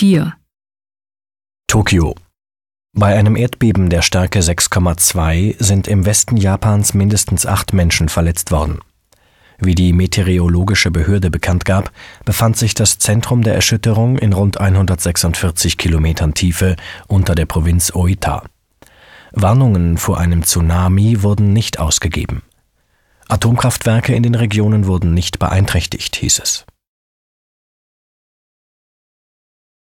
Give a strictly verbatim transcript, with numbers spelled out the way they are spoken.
vier. Tokio. Bei einem Erdbeben der Stärke sechs Komma zwei sind im Westen Japans mindestens acht Menschen verletzt worden. Wie die meteorologische Behörde bekannt gab, befand sich das Zentrum der Erschütterung in rund hundertsechsundvierzig Kilometern Tiefe unter der Provinz Oita. Warnungen vor einem Tsunami wurden nicht ausgegeben. Atomkraftwerke in den Regionen wurden nicht beeinträchtigt, hieß es.